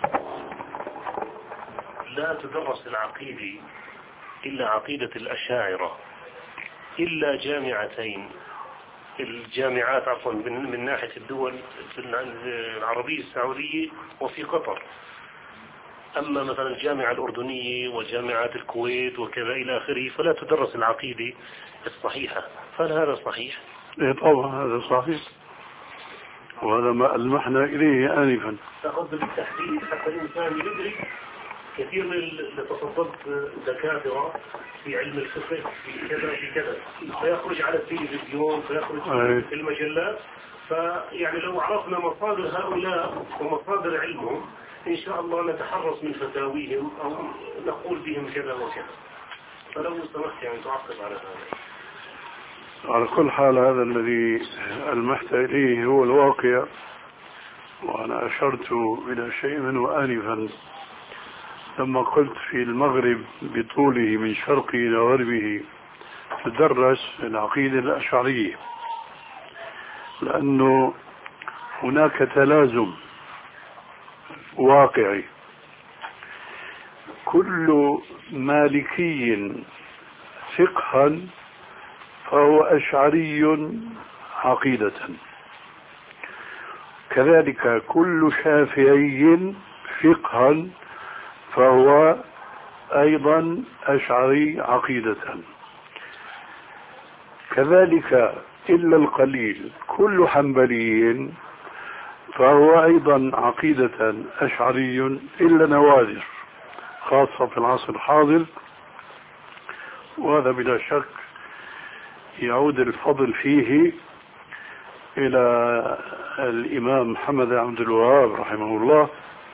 لا تدرس العقيدة إلا عقيدة الأشاعرة إلا جامعتين، الجامعات عفوا من, من ناحية الدول العربية السعودية وفي قطر. أما مثلا الجامعة الأردنية وجامعات الكويت وكذا إلى آخره فلا تدرس العقيدة الصحيحة، فهل هذا صحيح؟ إيه طبعا هذا صحيح، وهذا ما ألمحنا إليه آنفا. تأخذ بالتحديد حتى الإنسان يدرك كثير من اللي تصدت دكاترة في علم الفقه في كذا في كذا فيخرج على التلفزيون فيخرج في المجلات. فيعني لو عرفنا مصادر هؤلاء ومصادر علمهم إن شاء الله نتحرص من فتاويهم أو نقول بهم كذا وكذا. فلو سمحت يعني تعقب على هذا. على كل حال هذا الذي ألمحت إليه هو الواقع، وأنا أشرت إلى شيء منه آنفا لما قلت في المغرب بطوله من شرقه إلى غربه تدرس العقيدة الأشعرية، لأنه هناك تلازم واقعي. كل مالكي فقها فهو أشعري عقيدة، كذلك كل شافعي فقها فهو أيضا أشعري عقيدة، كذلك إلا القليل كل حنبلي فهو أيضا عقيدة أشعري إلا نوادر خاصة في العصر الحاضر. وهذا بلا شك يعود الفضل فيه إلى الإمام محمد عبد الوهاب رحمه الله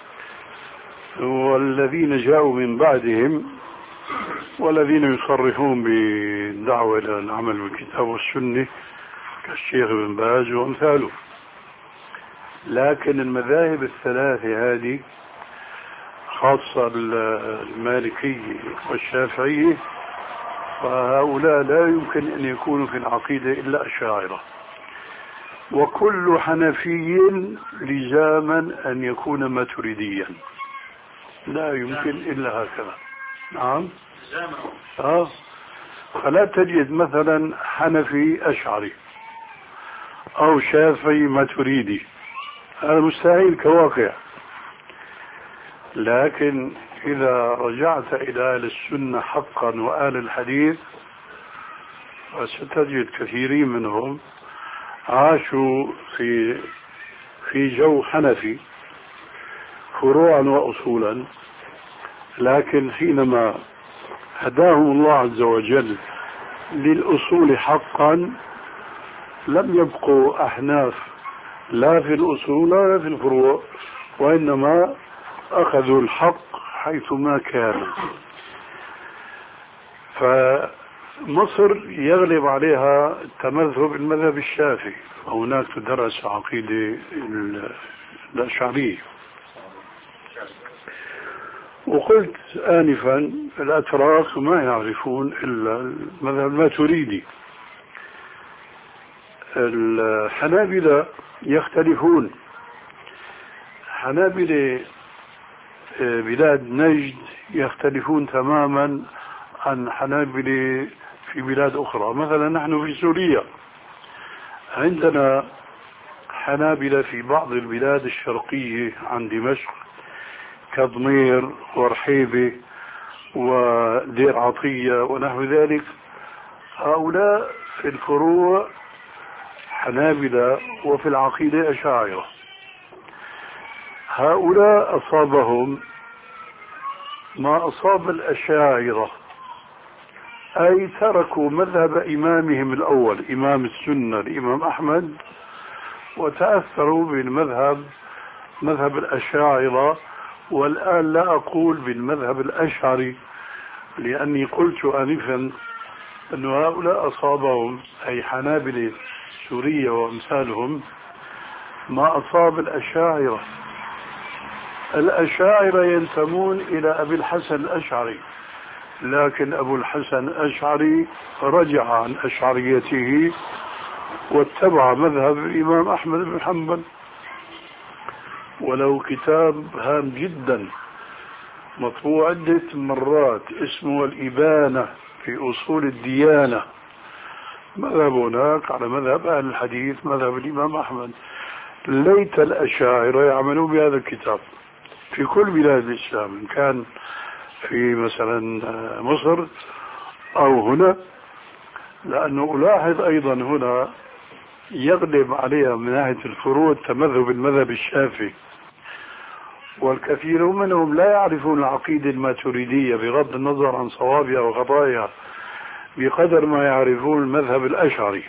والذين جاءوا من بعدهم والذين يصرحون بالدعوة إلى العمل بالكتاب والسنة كالشيخ بن باز وأمثاله. لكن المذاهب الثلاثة هذه خاصة المالكية والشافعية فهؤلاء لا يمكن أن يكونوا في العقيدة إلا أشاعرة، وكل حنفي لزاما أن يكون ماتريديا، لا يمكن إلا هكذا. نعم آه. فلا تجد مثلا حنفي أشعري أو شافعي ماتريدي، هذا مستحيل كواقع. لكن إذا رجعت إلى أهل السنة حقا وأهل الحديث فستجد كثيرين منهم عاشوا في في جو حنفي فروعا وأصولا، لكن حينما هداهم الله عز وجل للأصول حقا لم يبقوا أحناف لا في الأصول ولا في الفروع، وإنما أخذوا الحق حيثما كان. فمصر يغلب عليها التمذهب المذهب الشافعي، وهناك تدرس عقيدة الأشعرية. وقلت آنفا الأتراك ما يعرفون إلا المذهب الماتريدي. الحنابلة يختلفون، حنابلة بلاد نجد يختلفون تماما عن حنابلة في بلاد أخرى. مثلا نحن في سوريا عندنا حنابلة في بعض البلاد الشرقية عن دمشق كضمير ورحيبة ودير عطية ونحو ذلك، هؤلاء في الفروع حنابلة وفي العقيدة أشاعرة. هؤلاء أصابهم ما أصاب الأشاعرة، أي تركوا مذهب إمامهم الأول إمام السنة الإمام أحمد وتأثروا بالمذهب مذهب الأشاعرة. والآن لا أقول بالمذهب الأشعري لأني قلت آنفا أن هؤلاء أصابهم أي حنابلة سوريا وأمثالهم ما أصاب الأشاعرة. الأشاعرة ينتمون إلى أبي الحسن الأشعري، لكن أبو الحسن الأشعري رجع عن أشعريته واتبع مذهب الإمام أحمد بن حنبل. ولو كتاب هام جدا مطبوع عدة مرات اسمه الإبانة في أصول الديانة، مذهب هناك على مذهب أهل الحديث مذهب الإمام أحمد. ليت الأشاعرة يعملوا بهذا الكتاب في كل بلاد الإسلام، إن كان في مثلا مصر أو هنا، لأنه ألاحظ أيضا هنا يغلب عليها من ناحية الفروع تمذهب المذهب الشافعي، والكثير منهم لا يعرفون العقيدة الماتريدية بغض النظر عن صوابها وخطائها بقدر ما يعرفون المذهب الأشعري.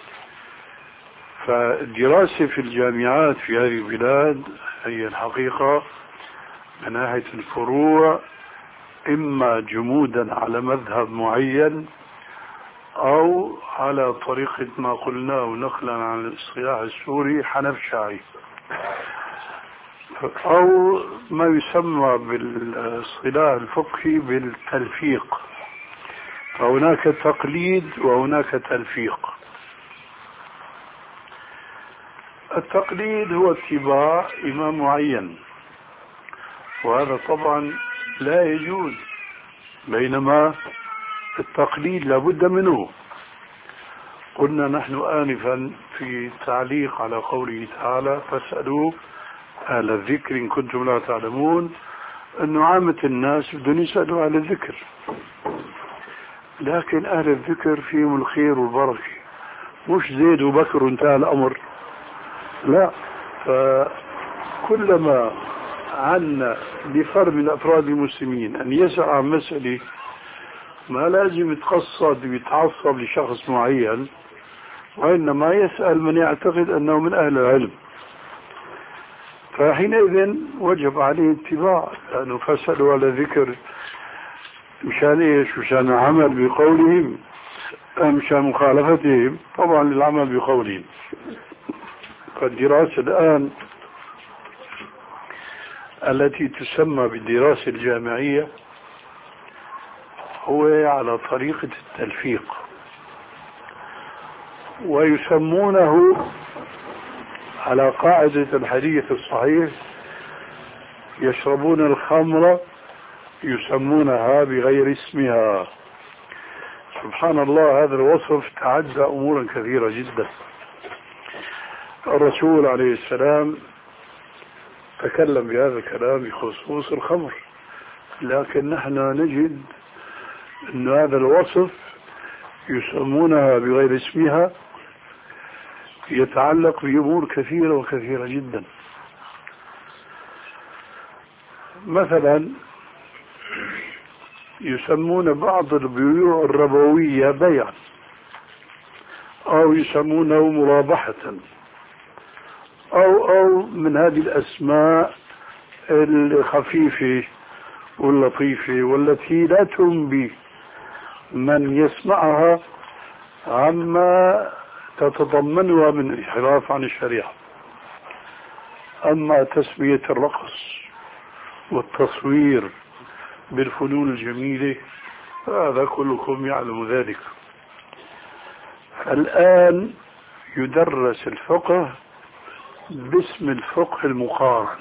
فالدراسة في الجامعات في هذه البلاد هي الحقيقة من ناحية الفروع إما جمودا على مذهب معين أو على طريقة ما قلناه نقلا عن الاصطلاح السوري حنفشاعي، أو ما يسمى بالاصطلاح الفقهي بالتلفيق. فهناك تقليد وهناك تلفيق. التقليد هو اتباع إمام معين، وهذا طبعا لا يجوز، بينما التقليد لابد منه. قلنا نحن آنفا في تعليق على قوله تعالى فاسألوا أهل الذكر إن كنتم لا تعلمون، أنه عامة الناس بدهم يسألوا أهل الذكر، لكن أهل الذكر فيهم الخير والبركة، مش زيد وبكر وانتهى الأمر، لا. فكلما عنا لفرد من أفراد المسلمين أن يسأل عن مسألة ما لازم يتقصد ويتعصب لشخص معين، وإنما يسأل من يعتقد أنه من أهل العلم، فحينئذ وجب عليه اتباع، لأنه فسألوا على ذكر مشان إيش؟ مشان العمل بقولهم أم مشان مخالفتهم؟ طبعا للعمل بقولهم. فالدراسة الآن التي تسمى بالدراسة الجامعية هو على طريقة التلفيق، ويسمونه على قاعدة الحديث الصحيح يشربون الخمر يسمونها بغير اسمها. سبحان الله، هذا الوصف تعدى أمورا كثيرة جدا. الرسول عليه السلام تكلم بهذا الكلام بخصوص الخمر، لكن نحن نجد أن هذا الوصف يسمونها بغير اسمها يتعلق بأمور كثيرة وكثيرة جدا. مثلا يسمون بعض البيوع الربوية بيعا، أو يسمونه مرابحة، أو أو من هذه الأسماء الخفيفة واللطيفة والتي لا تنبي من يسمعها عما تتضمنها من انحراف عن الشريعة. أما تسمية الرقص والتصوير بالفنون الجميلة هذا كلكم يعلم ذلك. الآن يدرس الفقه باسم الفقه المقارن،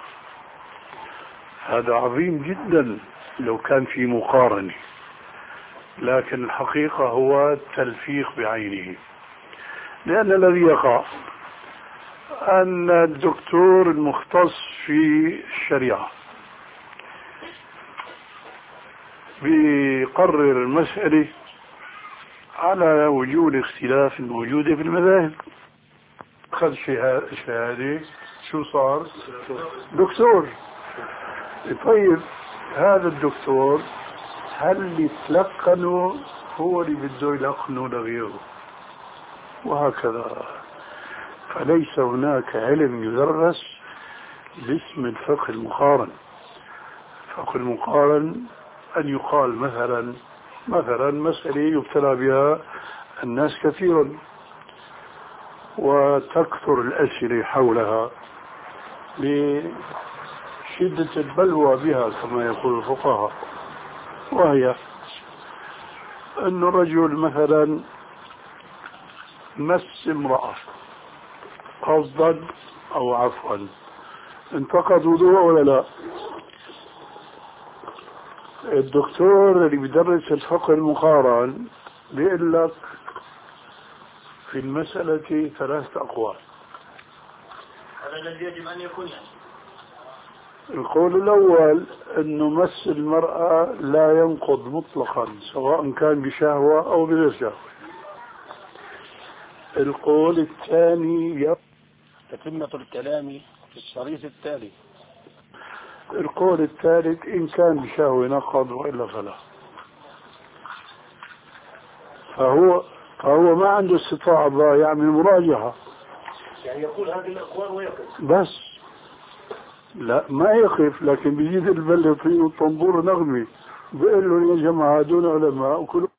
هذا عظيم جدا لو كان في مقارنة، لكن الحقيقة هو تلفيق بعينه. لأن الذي يقع أن الدكتور المختص في الشريعة بيقرر المسألة على وجود اختلاف موجودة في المذاهب، أخذ شهادة شو صار؟ دكتور. طيب هذا الدكتور هل يتلقنه هو اللي بده يلقنه لغيره، وهكذا. فليس هناك علم يدرس باسم الفقه المقارن. الفقه المقارن أن يقال مثلا مثلا مسألة يبتلى بها الناس كثيرا وتكثر الأسئلة حولها لشدة البلوى بها كما يقول الفقهاء، وهي أن الرجل مثلا مس امرأة قصدا أو عفوا انتقد وضوء ولا لا؟ الدكتور اللي بيدرس الفقه المقارن بيقول لك في المسألة ثلاثة أقوال. هذا الذي يجب أن يكون يعني. القول الأول أنه مس المرأة لا ينقض مطلقا سواء كان بشهوة أو بغير شهوة. القول الثاني تتمة الكلام في الشريط التالي. القول الثالث إن كان بشهوة نقض وإلا فلا. فهو فهو ما عنده استطاعة يعمل مراجعة، يعني يقول هذه الأقوال ويقف بس لا ما يقف، لكن بيجيب البلطي والطنبور نغمي بيقول له يا جماعة دون علماء وكل